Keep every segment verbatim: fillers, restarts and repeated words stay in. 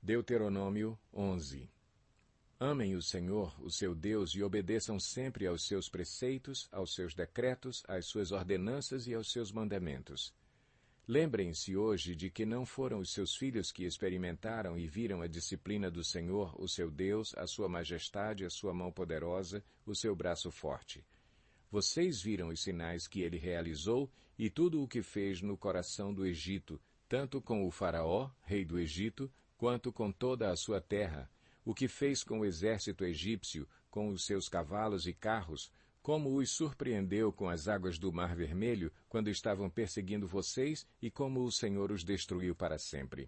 Deuteronômio onze. Amem o Senhor, o seu Deus, e obedeçam sempre aos seus preceitos, aos seus decretos, às suas ordenanças e aos seus mandamentos. Lembrem-se hoje de que não foram os seus filhos que experimentaram e viram a disciplina do Senhor, o seu Deus, a sua majestade, a sua mão poderosa, o seu braço forte. Vocês viram os sinais que ele realizou e tudo o que fez no coração do Egito, tanto com o faraó, rei do Egito, quanto com toda a sua terra, o que fez com o exército egípcio, com os seus cavalos e carros, como os surpreendeu com as águas do Mar Vermelho, quando estavam perseguindo vocês, e como o Senhor os destruiu para sempre.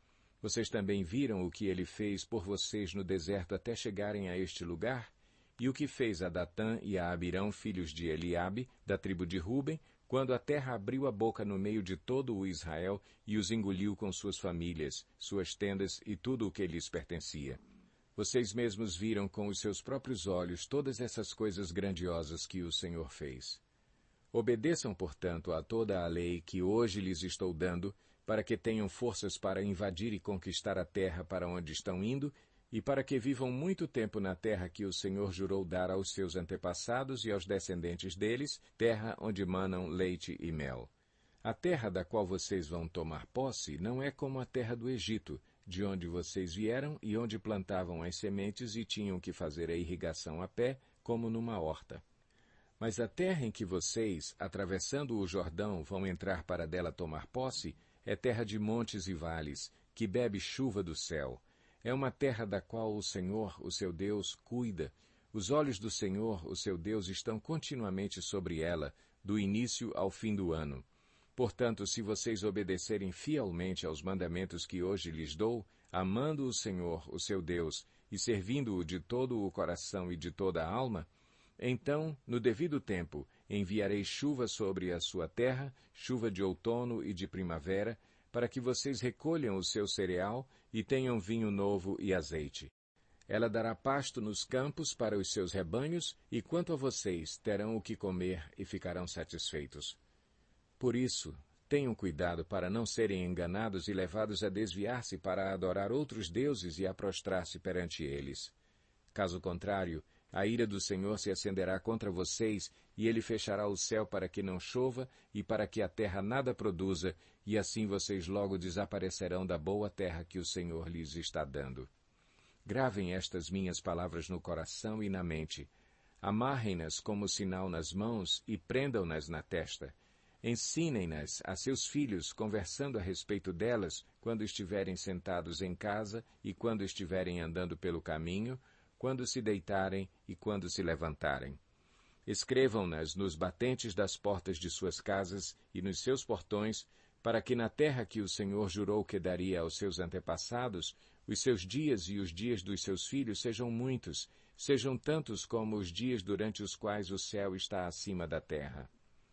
Vocês também viram o que ele fez por vocês no deserto até chegarem a este lugar, e o que fez a Datã e a Abirão, filhos de Eliabe, da tribo de Ruben, quando a terra abriu a boca no meio de todo o Israel e os engoliu com suas famílias, suas tendas e tudo o que lhes pertencia. Vocês mesmos viram com os seus próprios olhos todas essas coisas grandiosas que o Senhor fez. Obedeçam, portanto, a toda a lei que hoje lhes estou dando, para que tenham forças para invadir e conquistar a terra para onde estão indo, e para que vivam muito tempo na terra que o Senhor jurou dar aos seus antepassados e aos descendentes deles, terra onde manam leite e mel. A terra da qual vocês vão tomar posse não é como a terra do Egito, de onde vocês vieram e onde plantavam as sementes e tinham que fazer a irrigação a pé, como numa horta. Mas a terra em que vocês, atravessando o Jordão, vão entrar para dela tomar posse, é terra de montes e vales, que bebe chuva do céu. É uma terra da qual o Senhor, o seu Deus, cuida. Os olhos do Senhor, o seu Deus, estão continuamente sobre ela, do início ao fim do ano. Portanto, se vocês obedecerem fielmente aos mandamentos que hoje lhes dou, amando o Senhor, o seu Deus, e servindo-o de todo o coração e de toda a alma, então, no devido tempo, enviarei chuva sobre a sua terra, chuva de outono e de primavera, para que vocês recolham o seu cereal e tenham vinho novo e azeite. Ela dará pasto nos campos para os seus rebanhos, e quanto a vocês, terão o que comer e ficarão satisfeitos. Por isso, tenham cuidado para não serem enganados e levados a desviar-se para adorar outros deuses e a prostrar-se perante eles. Caso contrário, a ira do Senhor se acenderá contra vocês, e ele fechará o céu para que não chova e para que a terra nada produza, e assim vocês logo desaparecerão da boa terra que o Senhor lhes está dando. Gravem estas minhas palavras no coração e na mente. Amarrem-nas como sinal nas mãos e prendam-nas na testa. Ensinem-nas a seus filhos, conversando a respeito delas, quando estiverem sentados em casa e quando estiverem andando pelo caminho, quando se deitarem e quando se levantarem. Escrevam-nas nos batentes das portas de suas casas e nos seus portões, para que na terra que o Senhor jurou que daria aos seus antepassados, os seus dias e os dias dos seus filhos sejam muitos, sejam tantos como os dias durante os quais o céu está acima da terra.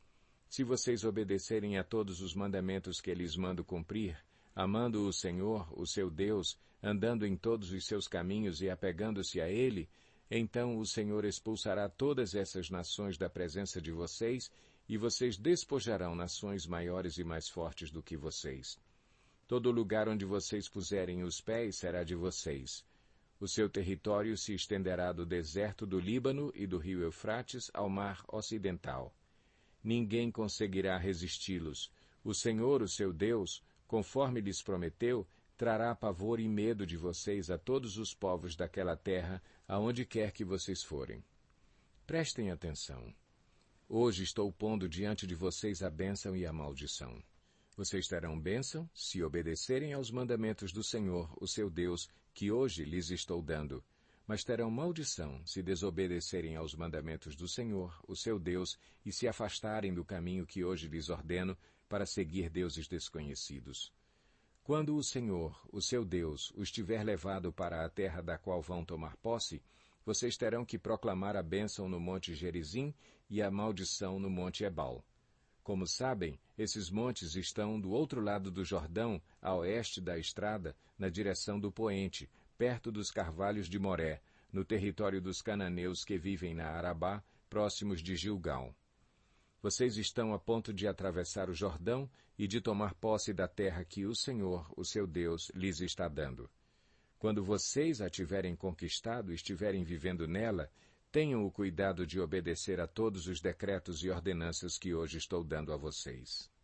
Se vocês obedecerem a todos os mandamentos que lhes mando cumprir, amando o Senhor, o seu Deus, andando em todos os seus caminhos e apegando-se a Ele, então o Senhor expulsará todas essas nações da presença de vocês, e vocês despojarão nações maiores e mais fortes do que vocês. Todo lugar onde vocês puserem os pés será de vocês. O seu território se estenderá do deserto do Líbano e do rio Eufrates ao mar ocidental. Ninguém conseguirá resisti-los. O Senhor, o seu Deus, conforme lhes prometeu, trará pavor e medo de vocês a todos os povos daquela terra, aonde quer que vocês forem. Prestem atenção. Hoje estou pondo diante de vocês a bênção e a maldição. Vocês terão bênção se obedecerem aos mandamentos do Senhor, o seu Deus, que hoje lhes estou dando. Mas terão maldição se desobedecerem aos mandamentos do Senhor, o seu Deus, e se afastarem do caminho que hoje lhes ordeno para seguir deuses desconhecidos. Quando o Senhor, o seu Deus, os tiver levado para a terra da qual vão tomar posse, vocês terão que proclamar a bênção no monte Gerizim e a maldição no monte Ebal. Como sabem, esses montes estão do outro lado do Jordão, a oeste da estrada, na direção do poente, perto dos carvalhos de Moré, no território dos cananeus que vivem na Arabá, próximos de Gilgal. Vocês estão a ponto de atravessar o Jordão e de tomar posse da terra que o Senhor, o seu Deus, lhes está dando. Quando vocês a tiverem conquistado e estiverem vivendo nela, tenham o cuidado de obedecer a todos os decretos e ordenanças que hoje estou dando a vocês.